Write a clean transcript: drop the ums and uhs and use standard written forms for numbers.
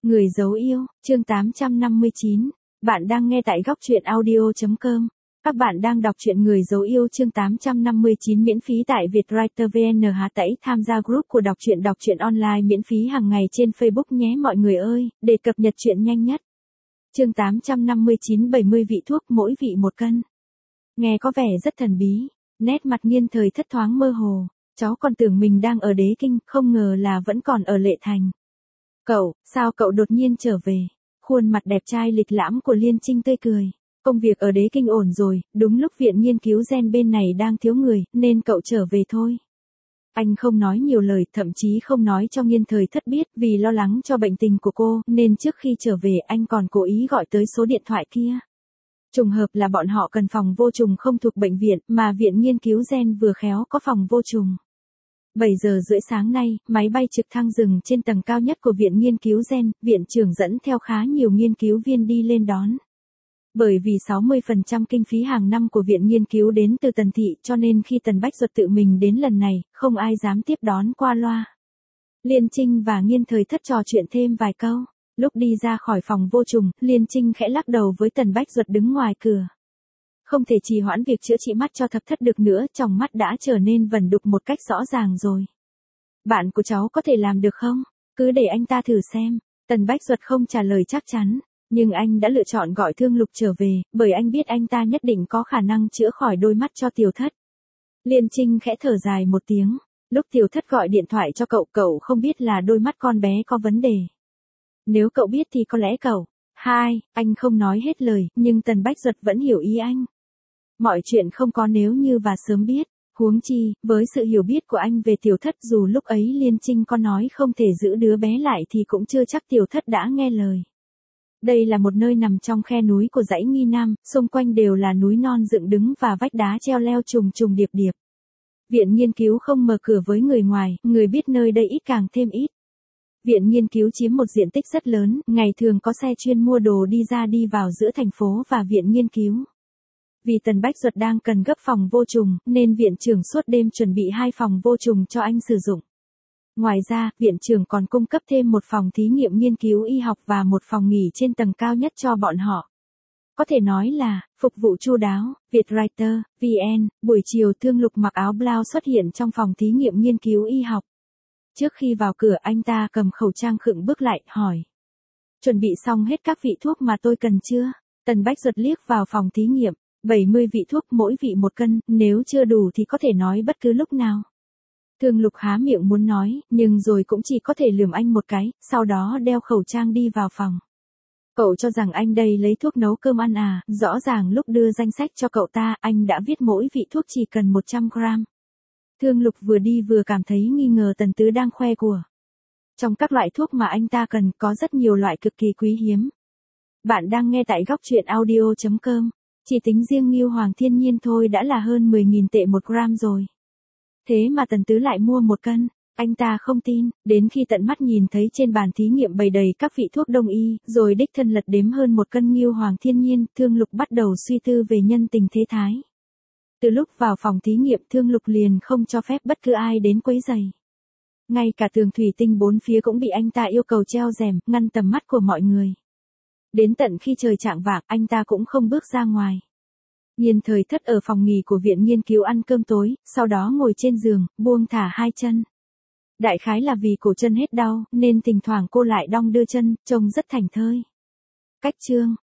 Người dấu yêu, chương 859. Bạn đang nghe tại góc truyện audio.com. Các bạn đang đọc truyện Người dấu yêu chương 859 miễn phí tại Vietwriter VN. Hà Tẩy tham gia group của đọc truyện online miễn phí hàng ngày trên Facebook nhé mọi người ơi, để cập nhật truyện nhanh nhất. Chương 859 70 vị thuốc mỗi vị 1 cân. Nghe có vẻ rất thần bí, nét mặt Nghiên Thời Thất thoáng mơ hồ, cháu còn tưởng mình đang ở Đế Kinh, không ngờ là vẫn còn ở Lệ Thành. Cậu, sao cậu đột nhiên trở về? Khuôn mặt đẹp trai lịch lãm của Liên Trinh tươi cười. Công việc ở Đế Kinh ổn rồi, đúng lúc viện nghiên cứu gen bên này đang thiếu người, nên cậu trở về thôi. Anh không nói nhiều lời, thậm chí không nói cho Nghiên Thời Thất biết, vì lo lắng cho bệnh tình của cô, nên trước khi trở về anh còn cố ý gọi tới số điện thoại kia. Trùng hợp là bọn họ cần phòng vô trùng không thuộc bệnh viện, mà viện nghiên cứu gen vừa khéo có phòng vô trùng. 7 giờ rưỡi sáng nay, máy bay trực thăng dừng trên tầng cao nhất của Viện Nghiên cứu Gen, viện trưởng dẫn theo khá nhiều nghiên cứu viên đi lên đón. Bởi vì 60% kinh phí hàng năm của Viện Nghiên cứu đến từ Tần Thị cho nên khi Tần Bách Duật tự mình đến lần này, không ai dám tiếp đón qua loa. Liên Trinh và Nghiên Thời Thất trò chuyện thêm vài câu. Lúc đi ra khỏi phòng vô trùng, Liên Trinh khẽ lắc đầu với Tần Bách Duật đứng ngoài cửa. Không thể trì hoãn việc chữa trị mắt cho Thập Thất được nữa, trong mắt đã trở nên vẩn đục một cách rõ ràng rồi. Bạn của cháu có thể làm được không? Cứ để anh ta thử xem. Tần Bách Duật không trả lời chắc chắn, nhưng anh đã lựa chọn gọi Thương Lục trở về, bởi anh biết anh ta nhất định có khả năng chữa khỏi đôi mắt cho Tiểu Thất. Liên Trinh khẽ thở dài một tiếng, lúc Tiểu Thất gọi điện thoại cho cậu, cậu không biết là đôi mắt con bé có vấn đề. Nếu cậu biết thì có lẽ cậu... Anh không nói hết lời, nhưng Tần Bách Duật vẫn hiểu ý anh. Mọi chuyện không có nếu như và sớm biết, huống chi, với sự hiểu biết của anh về Tiểu Thất dù lúc ấy Liên Trinh có nói không thể giữ đứa bé lại thì cũng chưa chắc Tiểu Thất đã nghe lời. Đây là một nơi nằm trong khe núi của dãy Nghi Nam, xung quanh đều là núi non dựng đứng và vách đá treo leo trùng trùng điệp điệp. Viện nghiên cứu không mở cửa với người ngoài, người biết nơi đây ít càng thêm ít. Viện nghiên cứu chiếm một diện tích rất lớn, ngày thường có xe chuyên mua đồ đi ra đi vào giữa thành phố và viện nghiên cứu. Vì Tần Bách Duật đang cần gấp phòng vô trùng, nên viện trưởng suốt đêm chuẩn bị 2 phòng vô trùng cho anh sử dụng. Ngoài ra, viện trưởng còn cung cấp thêm một phòng thí nghiệm nghiên cứu y học và một phòng nghỉ trên tầng cao nhất cho bọn họ. Có thể nói là, phục vụ chu đáo. Vietwriter, VN, buổi chiều Thương Lục mặc áo blau xuất hiện trong phòng thí nghiệm nghiên cứu y học. Trước khi vào cửa anh ta cầm khẩu trang khựng bước lại, hỏi. Chuẩn bị xong hết các vị thuốc mà tôi cần chưa? Tần Bách Duật liếc vào phòng thí nghiệm. 70 vị thuốc mỗi vị 1 cân, nếu chưa đủ thì có thể nói bất cứ lúc nào. Thương Lục há miệng muốn nói, nhưng rồi cũng chỉ có thể lườm anh một cái, sau đó đeo khẩu trang đi vào phòng. Cậu cho rằng anh đây lấy thuốc nấu cơm ăn à? Rõ ràng lúc đưa danh sách cho cậu ta, anh đã viết mỗi vị thuốc chỉ cần 100 gram. Thương Lục vừa đi vừa cảm thấy nghi ngờ Tần Tứ đang khoe của. Trong các loại thuốc mà anh ta cần, có rất nhiều loại cực kỳ quý hiếm. Bạn đang nghe tại góc truyện audio.com. Chỉ tính riêng Ngưu Hoàng Thiên Nhiên thôi đã là hơn 10.000 tệ 1 gram rồi. Thế mà Tần Tứ lại mua 1 cân, anh ta không tin, đến khi tận mắt nhìn thấy trên bàn thí nghiệm bày đầy các vị thuốc đông y, rồi đích thân lật đếm hơn 1 cân Ngưu Hoàng Thiên Nhiên, Thương Lục bắt đầu suy tư về nhân tình thế thái. Từ lúc vào phòng thí nghiệm Thương Lục liền không cho phép bất cứ ai đến quấy rầy. Ngay cả tường thủy tinh 4 phía cũng bị anh ta yêu cầu treo rèm, ngăn tầm mắt của mọi người. Đến tận khi trời chạng vạng, anh ta cũng không bước ra ngoài. Nghiên Thời Thất ở phòng nghỉ của viện nghiên cứu ăn cơm tối, sau đó ngồi trên giường, buông thả 2 chân. Đại khái là vì cổ chân hết đau, nên thỉnh thoảng cô lại đong đưa chân, trông rất thảnh thơi. Cách chương,